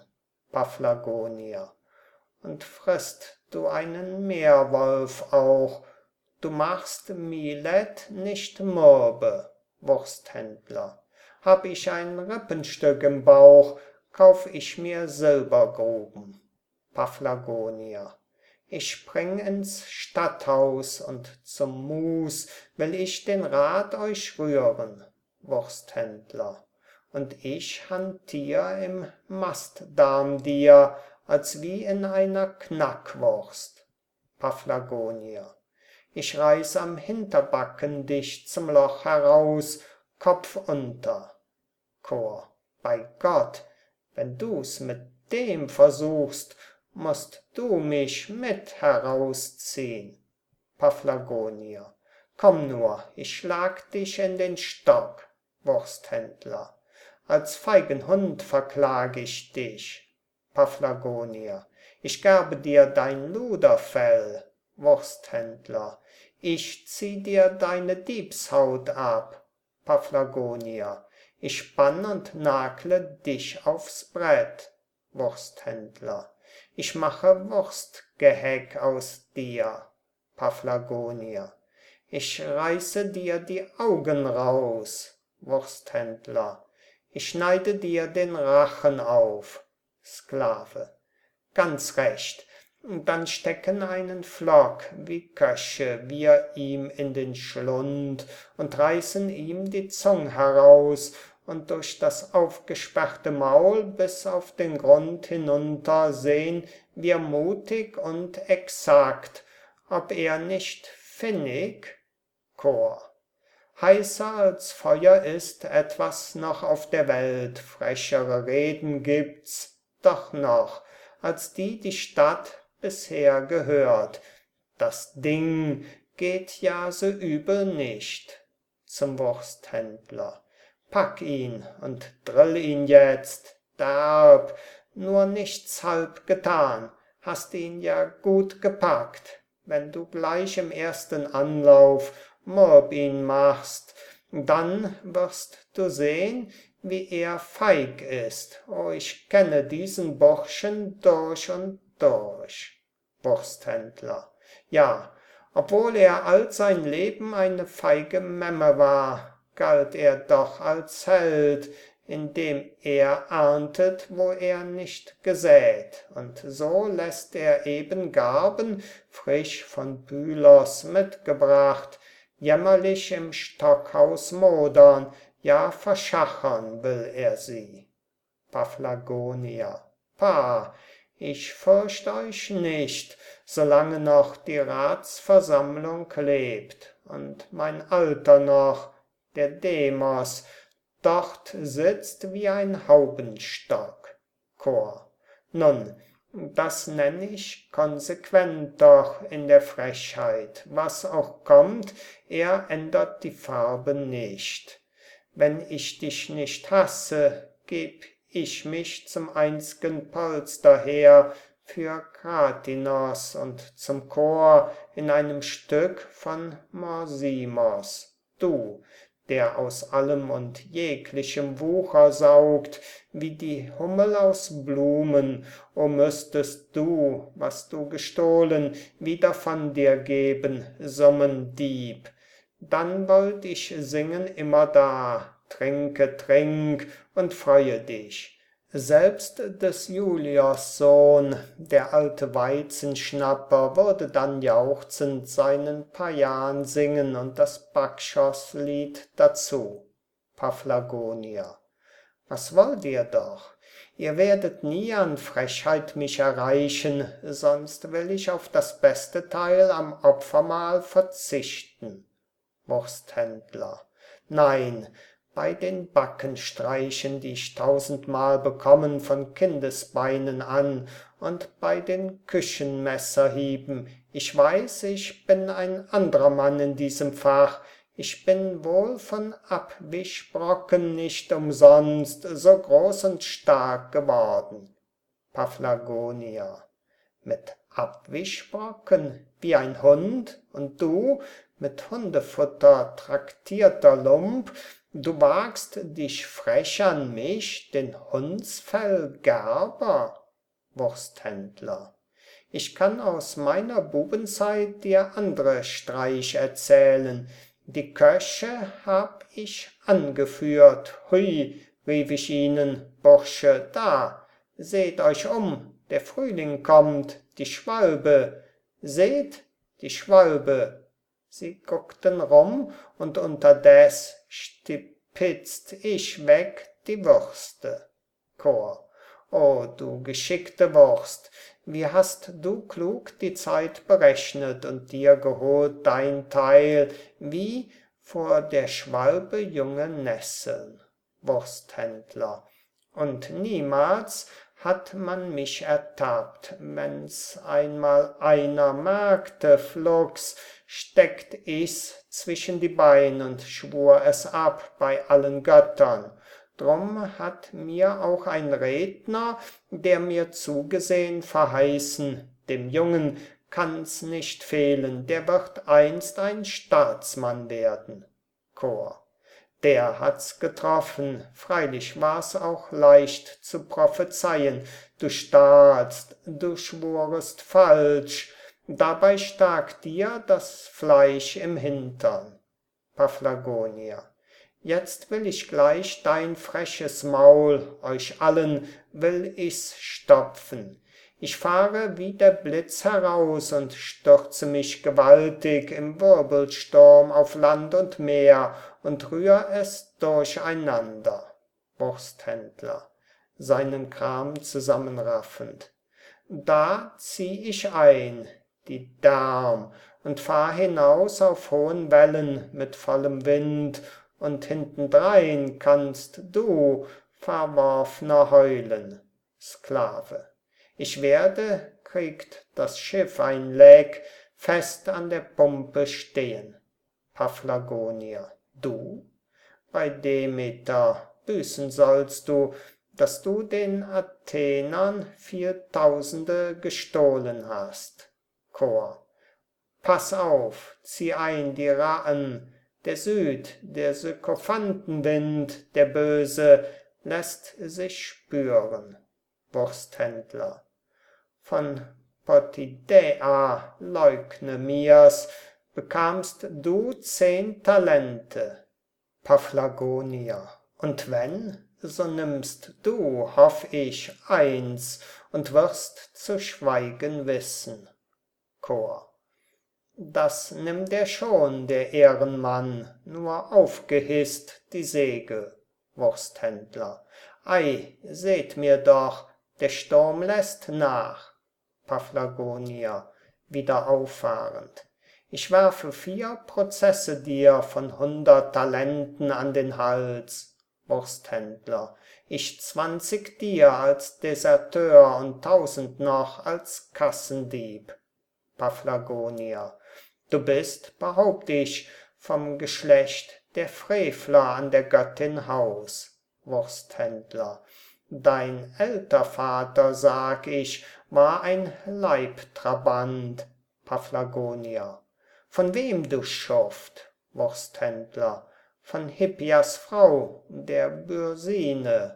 Paphlagonia: Und frisst du einen Meerwolf auch, du machst Milet nicht mürbe. Wursthändler: Hab ich ein Rippenstück im Bauch, kauf ich mir Silbergruben. Paphlagonia: Ich spring ins Stadthaus, und zum Mus will ich den Rat euch rühren. Wursthändler: Und ich hantier im Mastdarm dir, als wie in einer Knackwurst. Paphlagonia: Ich reiß am Hinterbacken dich zum Loch heraus, Kopf unter. Chor: Bei Gott, wenn du's mit dem versuchst, musst du mich mit herausziehn. Paphlagonia: Komm nur, ich schlag dich in den Stock. Wursthändler: Als feigen Hund verklag ich dich. Paphlagonia: Ich gerbe dir dein Luderfell. Wursthändler: Ich zieh dir deine Diebshaut ab. Paphlagonia: Ich spann und nagle dich aufs Brett. Wursthändler: Ich mache Wurstgeheck aus dir. Paphlagonia: Ich reiße dir die Augen raus. Wursthändler: Ich schneide dir den Rachen auf. Sklave: Ganz recht, dann stecken einen Pflock wie Köche wir ihm in den Schlund und reißen ihm die Zung heraus, und durch das aufgesperrte Maul bis auf den Grund hinunter sehn wir mutig und exakt, ob er nicht finnig. Chor: Heißer als Feuer ist etwas noch auf der Welt, frechere Reden gibt's doch noch, als die Stadt bisher gehört. Das Ding geht ja so übel nicht. Zum Wursthändler. Pack ihn und drill ihn jetzt, derb, nur nichts halb getan, hast ihn ja gut gepackt. Wenn du gleich im ersten Anlauf mürb ihn machst, dann wirst du sehn, wie er feig ist. Oh, ich kenne diesen Burschen durch und durch. Wursthändler. Ja, obwohl er all sein Leben eine feige Memme war, galt er doch als Held, indem er erntet, wo er nicht gesät, und so lässt er eben Garben, frisch von Pylos mitgebracht, jämmerlich im Stockhaus modern, ja verschachern will er sie. Paphlagonia. Pah, ich fürcht euch nicht, solange noch die Ratsversammlung lebt, und mein Alter noch, der Demos, dort sitzt wie ein Haubenstock. Chor. Nun, das nenn ich konsequent doch in der Frechheit. Was auch kommt, er ändert die Farbe nicht. Wenn ich dich nicht hasse, geb ich mich zum einz'gen Polster her für Kratinos und zum Chor in einem Stück von Morsimos. Du, der aus allem und jeglichem Wucher saugt, wie die Hummel aus Blumen, o müsstest du, was du gestohlen, wieder von dir geben, summen Dieb. Dann wollt ich singen immerdar, trinke, trink und freue dich. Selbst des Julios Sohn, der alte Weizenschnapper, würde dann jauchzend seinen Pajan singen und das Bakchos-Lied dazu. Paphlagonia. Was wollt ihr doch? Ihr werdet nie an Frechheit mich erreichen, sonst will ich auf das beste Teil am Opfermahl verzichten. Wursthändler. Nein, bei den Backenstreichen, die ich 1000-mal bekommen von Kindesbeinen an, und bei den Küchenmesserhieben. Ich weiß, ich bin ein anderer Mann in diesem Fach. Ich bin wohl von Abwischbrocken nicht umsonst so groß und stark geworden. Paphlagonia. Mit Abwischbrocken, wie ein Hund, und du, mit Hundefutter traktierter Lump, du wagst dich frech an mich, den Hundsfellgerber? Wursthändler. Ich kann aus meiner Bubenzeit dir andre Streich erzählen. Die Köche hab ich angeführt. Hui, rief ich ihnen, Bursche, da, seht euch der Frühling kommt, die Schwalbe, seht, die Schwalbe. Sie guckten rum, und unterdes stipitzt ich weg die Würste. Chor. O du geschickte Wurst, wie hast du klug die Zeit berechnet und dir geholt dein Teil, wie vor der Schwalbe junge Nesseln. Wursthändler. Und niemals hat man mich ertappt, wenn's einmal einer merkte, flugs, steckt ich's zwischen die Bein und schwur es ab bei allen Göttern. Drum hat mir auch ein Redner, der mir zugesehn, verheißen, dem Jungen kann's nicht fehlen, der wird einst ein Staatsmann werden. Chor. Der hat's getroffen, freilich war's auch leicht zu prophezeien, du stahlst, du schwurest falsch, dabei stak dir das Fleisch im Hintern. Paphlagonia. Jetzt will ich gleich dein freches Maul, euch allen will ich's stopfen. Ich fahre wie der Blitz heraus und stürze mich gewaltig im Wirbelsturm auf Land und Meer und rühr es durcheinander. Wursthändler, seinen Kram zusammenraffend. Da zieh ich ein, die Därm, und fahr hinaus auf hohen Wellen mit vollem Wind, und hintendrein kannst du, Verworfner, heulen. Sklave. Ich werde, kriegt das Schiff ein Leck, fest an der Pumpe stehen. Paphlagonia. Du? Bei Demeter büßen sollst du, dass du den Athenern 4000 gestohlen hast. Chor. Pass auf, zieh ein die Rahen, der der Sykophantenwind, der Böse, lässt sich spüren. Wursthändler. Von Potidäa, leugne mir's, bekamst du 10 Talente. Paphlagonia. Und wenn, so nimmst du, hoff ich, 1 und wirst zu schweigen wissen. Chor. Das nimmt er schon, der Ehrenmann, nur aufgehisst die Segel. Wursthändler. Ei, seht mir doch, der Sturm lässt nach. Paphlagonia, wieder auffahrend. Ich werfe 4 Prozesse dir von 100 Talenten an den Hals. Wursthändler. Ich 20 dir als Deserteur und 1000 noch als Kassendieb. Paphlagonia. Du bist, behaupt ich, vom Geschlecht der Frevler an der Göttin Haus. Wursthändler. Dein Ältervater, sag ich, war ein Leibtrabant. Paphlagonia. Von wem, du Schuft? Wursthändler. Von Hippias Frau, der Byrsine.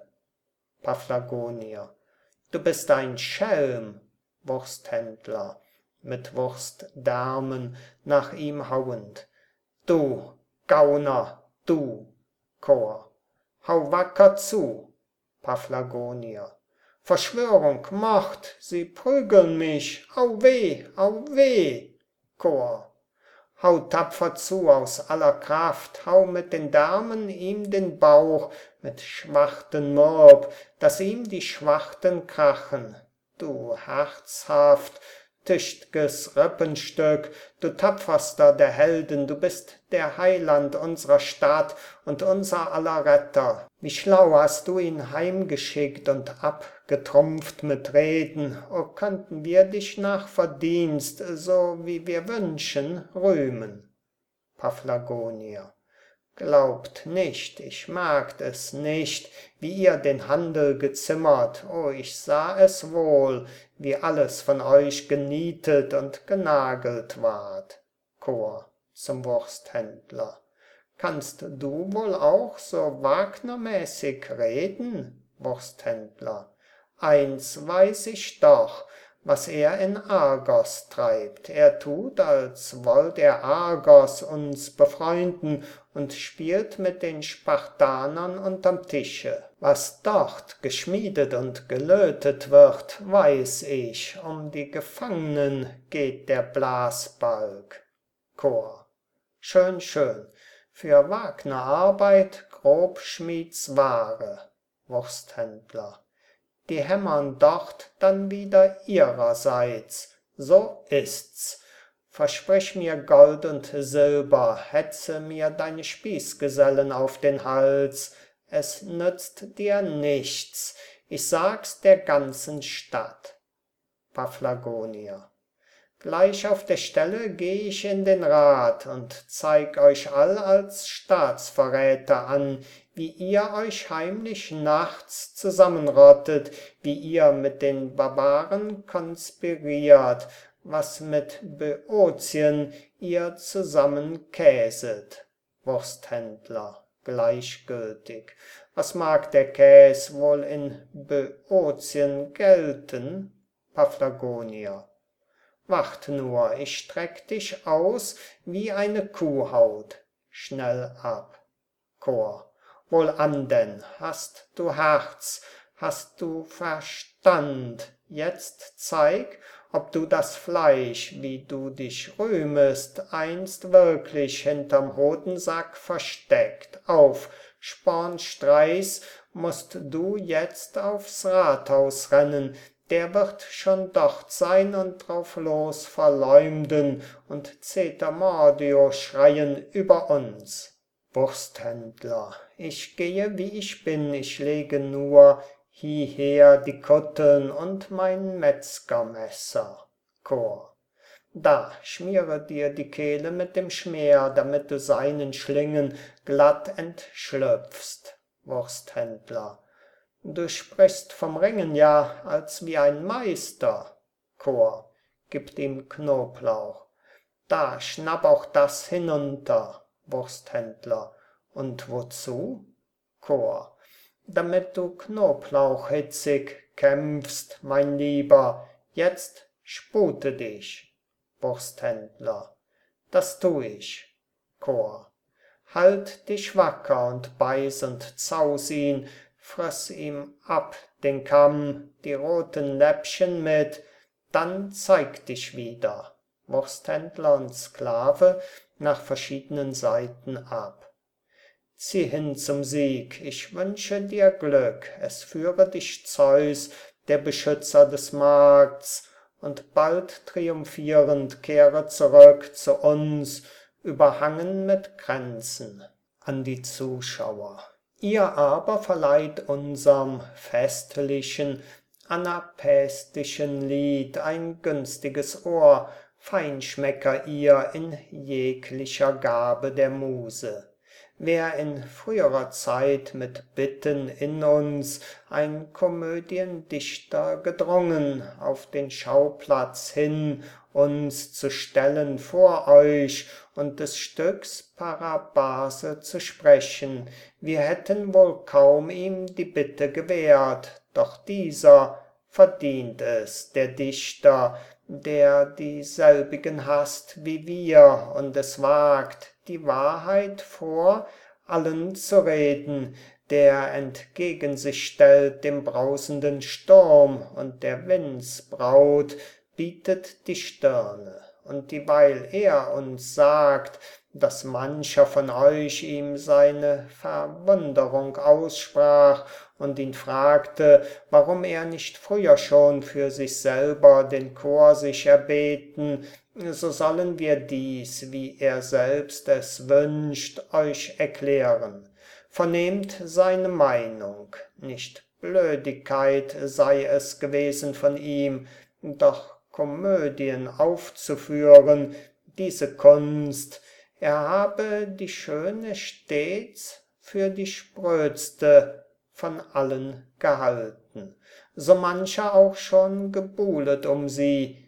Paphlagonia. Du bist ein Schelm. Wursthändler. Mit Wurstdärmen nach ihm hauend. Du, Gauner, du. Chor. Hau wacker zu. Paphlagonia. Verschwörung, Mord, sie prügeln mich, au weh, au weh. Chor. Hau tapfer zu aus aller Kraft, hau mit den Därmen ihm den Bauch, mit Schwarten mürb, dass ihm die Schwarten krachen. Du herzhaft, tücht'ges Rippenstück, du tapferster der Helden, du bist der Heiland unserer Stadt und unser aller Retter. Wie schlau hast du ihn heimgeschickt und abgetrumpft mit Reden, o könnten wir dich nach Verdienst, so wie wir wünschen, rühmen. Paphlagonia. Glaubt nicht, ich merkt es nicht, wie ihr den Handel gezimmert, oh, ich sah es wohl, wie alles von euch genietet und genagelt ward. Chor zum Wursthändler. Kannst du wohl auch so wagnermäßig reden? Wursthändler. Eins weiß ich doch, was er in Argos treibt. Er tut, als wollt er Argos uns befreunden und spielt mit den Spartanern unterm Tische. Was dort geschmiedet und gelötet wird, weiß ich, um die Gefangenen geht der Blasbalg. Chor. Schön, schön, für Wagnerarbeit Grobschmiedsware. Wursthändler. Die hämmern dort dann wieder ihrerseits, so ist's. Versprich mir Gold und Silber, hetze mir deine Spießgesellen auf den Hals, es nützt dir nichts, ich sag's der ganzen Stadt. Paphlagonia. Gleich auf der Stelle geh ich in den Rat und zeig euch all als Staatsverräter an, wie ihr euch heimlich nachts zusammenrottet, wie ihr mit den Barbaren konspiriert, was mit Böotien ihr zusammenkäset. Wursthändler, gleichgültig. Was mag der Käs wohl in Böotien gelten? Paphlagonia. Wart nur, ich streck dich aus wie eine Kuhhaut. Schnell ab. Chor. Wohlan denn, hast du Herz, hast du Verstand, jetzt zeig, ob du das Fleisch, wie du dich rühmest, einst wirklich hinterm Hodensack versteckt. Auf, Spornstreichs, musst du jetzt aufs Rathaus rennen, der wird schon dort sein und drauf los verleumden und Zetermordio schreien über uns. Wursthändler, ich gehe wie ich bin, ich lege nur hieher die Kutteln und mein Metzgermesser. Chor. Da schmiere dir die Kehle mit dem Schmer, damit du seinen Schlingen glatt entschlüpfst. Wursthändler. Du sprichst vom Ringen ja, als wie ein Meister. Chor. Gibt ihm Knoblauch. Da schnapp auch das hinunter. Wursthändler. Und wozu? Chor. Damit du knoblauchhitzig kämpfst, mein Lieber, jetzt spute dich. Wursthändler. Das tu ich. Chor. Halt dich wacker und beiß und zaus ihn, friss ihm ab den Kamm, die roten Läppchen mit, dann zeig dich wieder. Wursthändler und Sklave nach verschiedenen Seiten ab. Zieh hin zum Sieg, ich wünsche dir Glück, es führe dich Zeus, der Beschützer des Markts, und bald triumphierend kehre zurück zu uns, überhangen mit Kränzen. An die Zuschauer. Ihr aber verleiht unserm festlichen, anapästischen Lied ein günstiges Ohr, Feinschmecker ihr in jeglicher Gabe der Muse. Wer in früherer Zeit mit Bitten in uns, ein Komödiendichter gedrungen, auf den Schauplatz hin, uns zu stellen vor euch und des Stücks Parabase zu sprechen, wir hätten wohl kaum ihm die Bitte gewährt, doch dieser verdient es, der Dichter, der dieselbigen hasst wie wir und es wagt, die Wahrheit vor allen zu reden, der entgegen sich stellt dem brausenden Sturm und der Windsbraut bietet die Stirne. Und dieweil er uns sagt, dass mancher von euch ihm seine Verwunderung aussprach und ihn fragte, warum er nicht früher schon für sich selber den Chor sich erbeten, so sollen wir dies, wie er selbst es wünscht, euch erklären. Vernehmt seine Meinung, nicht Blödigkeit sei es gewesen von ihm, doch Komödien aufzuführen, diese Kunst, er habe die Schöne stets für die sprödste von allen gehalten, so mancher auch schon gebuhlet um sie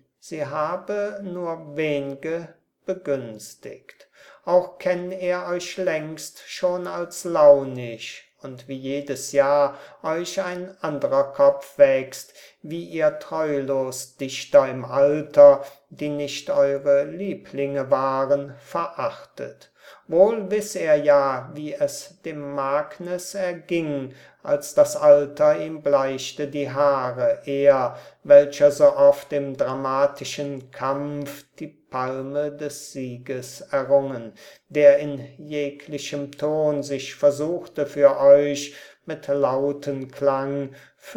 habe nur wen'ge begünstigt. Auch kenn er euch längst schon als launig, und wie jedes Jahr euch ein anderer Kopf wächst, wie ihr treulos Dichter im Alter, die nicht eure Lieblinge waren, verachtet. Wohl wiss er ja, wie es dem Magnes erging, als das Alter ihm bleichte die Haare, er, welcher so oft im dramatischen Kampf die Palme des Sieges errungen, der in jeglichem Ton sich versuchte für euch mit lauten Klang,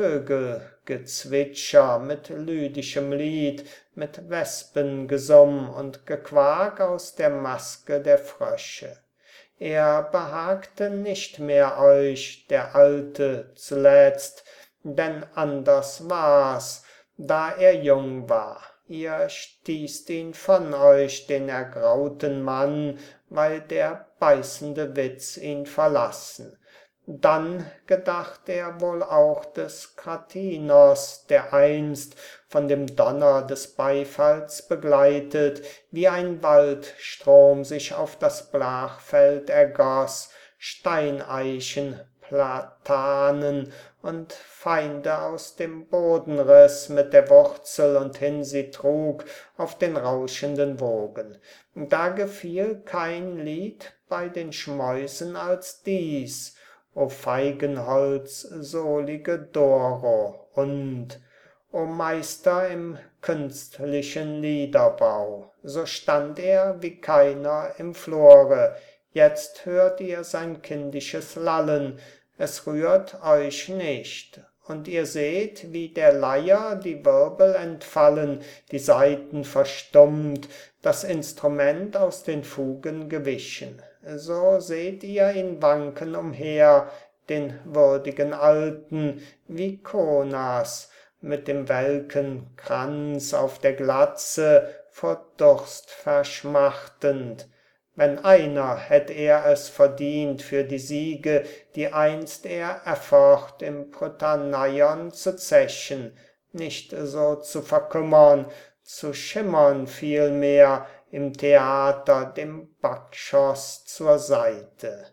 Vögelgezwitscher, mit lydischem Lied, mit Wespengesumm und Gequak aus der Maske der Frösche. Er behagte nicht mehr euch, der Alte, zuletzt, denn anders war's, da er jung war. Ihr stießt ihn von euch, den ergrauten Mann, weil der beißende Witz ihn verlassen. Dann gedacht er wohl auch des Kratinos, der einst von dem Donner des Beifalls begleitet, wie ein Waldstrom sich auf das Blachfeld ergoß, Steineichen, Platanen und Feinde aus dem Boden riss mit der Wurzel und hin sie trug auf den rauschenden Wogen. Da gefiel kein Lied bei den Schmäusen als dies, O Feigenholz, solige Doro, und O Meister im künstlichen Liederbau. So stand er wie keiner im Flore, jetzt hört ihr sein kindisches Lallen, es rührt euch nicht, und ihr seht, wie der Leier die Wirbel entfallen, die Saiten verstummt, das Instrument aus den Fugen gewichen. So seht ihr ihn wanken umher, den würdigen Alten, wie Konas, mit dem welken Kranz auf der Glatze, vor Durst verschmachtend. Wenn einer, hätt er es verdient für die Siege, die einst er erfocht im Protaneion zu zechen, nicht so zu verkümmern, zu schimmern vielmehr im Theater dem Bakchos zur Seite.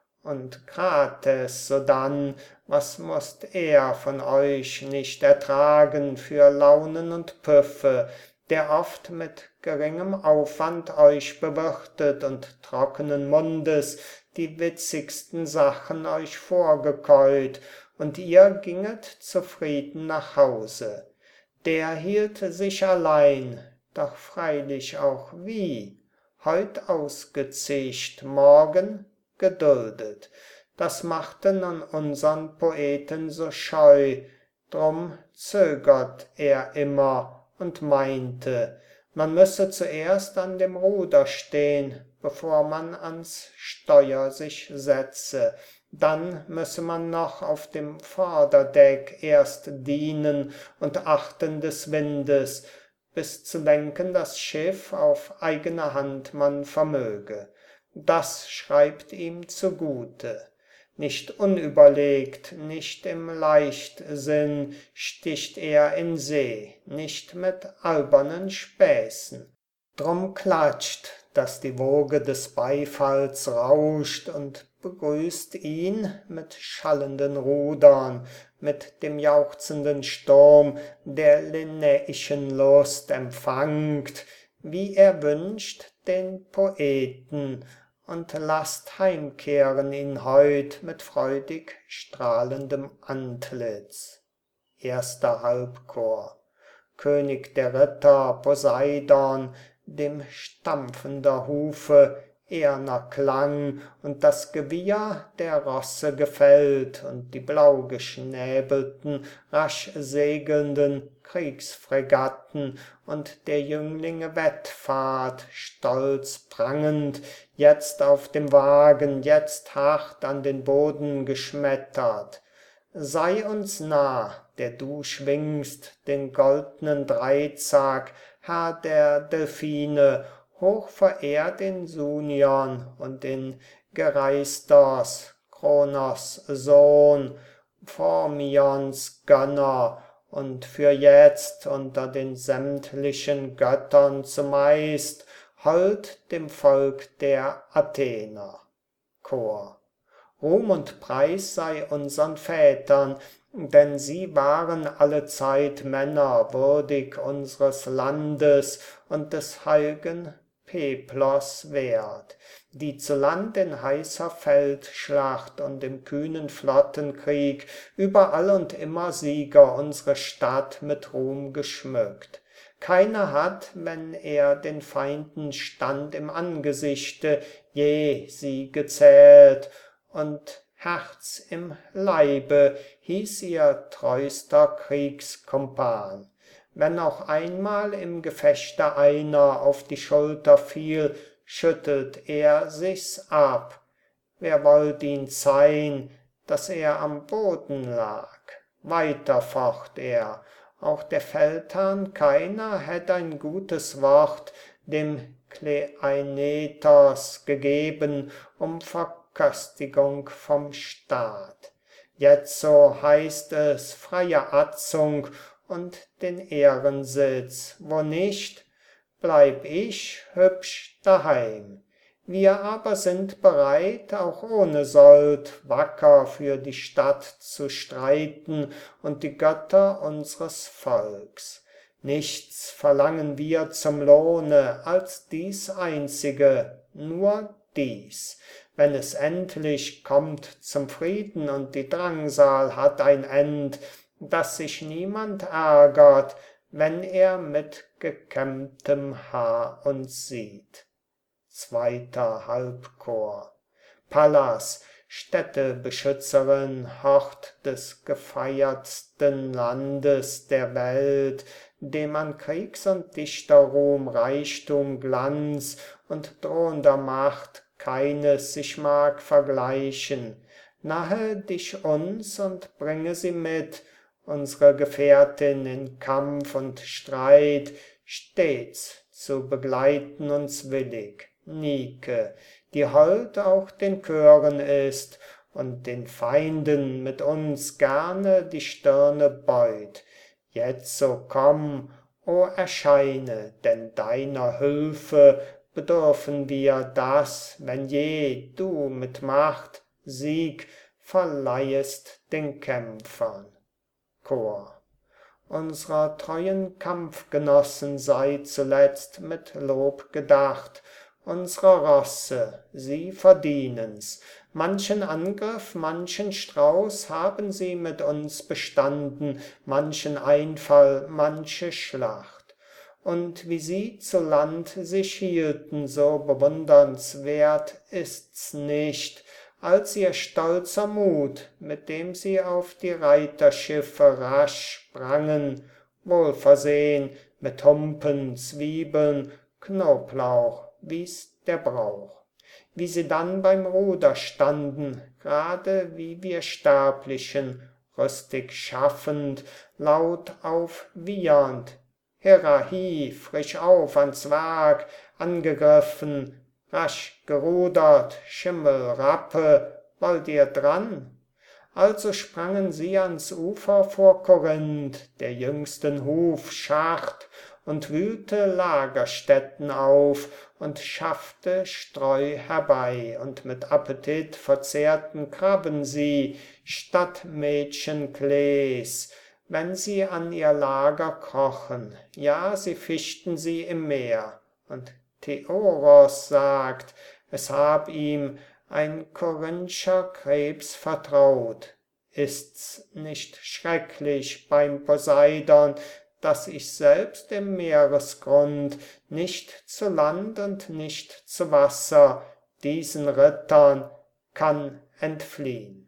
Und Krates sodann, was mußt er von euch nicht ertragen für Launen und Püffe, der oft mit geringem Aufwand euch bewirtet und trockenen Mundes die witzigsten Sachen euch vorgekäut, und ihr ginget zufrieden nach Hause. Der hielt sich allein, doch freilich auch wie, heut ausgezischt, morgen geduldet. Das machte nun unsern Poeten so scheu, drum zögert er immer und meinte, man müsse zuerst an dem Ruder stehn, bevor man ans Steuer sich setze. Dann müsse man noch auf dem Vorderdeck erst dienen und achten des Windes, bis zu lenken das Schiff auf eigene Hand man vermöge. Das schreibt ihm zugute. Nicht unüberlegt, nicht im Leichtsinn sticht er in See, nicht mit albernen Späßen. Drum klatscht, dass die Woge des Beifalls rauscht und begrüßt ihn mit schallenden Rudern, mit dem jauchzenden Sturm, der lenäischen Lust empfangt, wie er wünscht den Poeten, und lasst heimkehren ihn heut mit freudig strahlendem Antlitz. Erster Halbchor. König der Ritter Poseidon, dem stampfender Hufe eherner Klang und das Gewieher der Rosse gefällt und die blaugeschnäbelten, rasch segelnden Kriegsfregatten und der Jünglinge Wettfahrt, stolz prangend, jetzt auf dem Wagen, jetzt hart an den Boden geschmettert. Sei uns nah, der du schwingst den goldnen Dreizack, Herr der Delphine, hochverehrt in Sunion und in Gereistos, Kronos Sohn, Phormions Gönner, und für jetzt unter den sämtlichen Göttern zumeist, hold dem Volk der Athener. Chor. Ruhm und Preis sei unsern Vätern, denn sie waren allezeit Männer würdig unsres Landes und des heilgen Peplos wert, die zu Land in heißer Feldschlacht und im kühnen Flottenkrieg überall und immer Sieger unsere Stadt mit Ruhm geschmückt. Keiner hat, wenn er den Feinden stand im Angesichte, je sie gezählt, und Herz im Leibe hieß ihr treuster Kriegskumpan. Wenn auch einmal im Gefechte einer auf die Schulter fiel, schüttelt er sich's ab. Wer wollt ihn zeihn, dass er am Boden lag? Weiter focht er, auch der Feldherrn keiner hätt ein gutes Wort dem Kleainetos gegeben, um Verköstigung vom Staat. Jetzo heißt es freie Atzung und den Ehrensitz, wo nicht, bleib ich hübsch daheim. Wir aber sind bereit, auch ohne Sold, wacker für die Stadt zu streiten und die Götter unsres Volks. Nichts verlangen wir zum Lohne als dies einzige, nur dies. Wenn es endlich kommt zum Frieden und die Drangsal hat ein End, dass sich niemand ärgert, wenn er mit gekämmtem Haar uns sieht. Zweiter Halbchor. Pallas, Städtebeschützerin, Hort des gefeiertsten Landes der Welt, dem an Kriegs- und Dichterruhm, Reichtum, Glanz und drohender Macht keines sich mag vergleichen. Nahe dich uns und bringe sie mit, unsere Gefährtin in Kampf und Streit, stets zu begleiten uns willig. Nike, die hold auch den Chören ist und den Feinden mit uns gerne die Stirne beut. Jetzo komm, o erscheine, denn deiner Hülfe bedürfen wir, dass, wenn je du mit Macht Sieg verleihest den Kämpfern. Chor. Unsrer treuen Kampfgenossen sei zuletzt mit Lob gedacht, unsrer Rosse, sie verdienen's. Manchen Angriff, manchen Strauß haben sie mit uns bestanden, manchen Einfall, manche Schlacht. Und wie sie zu Land sich hielten, so bewundernswert ist's nicht, als ihr stolzer Mut, mit dem sie auf die Reiterschiffe rasch sprangen, wohlversehen mit Humpen, Zwiebeln, Knoblauch, wie's der Brauch. Wie sie dann beim Ruder standen, gerade wie wir Sterblichen, rüstig schaffend, laut aufwiehernd. Hierarchie, frisch auf ans Werk, angegriffen, rasch gerudert, Schimmel, Rappe, wollt ihr dran? Also sprangen sie ans Ufer vor Korinth, der jüngsten Huf scharrt und wühlte Lagerstätten auf und schaffte Streu herbei, und mit Appetit verzehrten Krabben sie, Stadtmädchen Klees, wenn sie an ihr Lager krochen, ja, sie fischten sie im Meer, und Theoros sagt, es hab ihm ein Korinthischer Krebs vertraut. Ist's nicht schrecklich beim Poseidon, dass ich selbst im Meeresgrund, nicht zu Land und nicht zu Wasser, diesen Rittern kann entfliehn?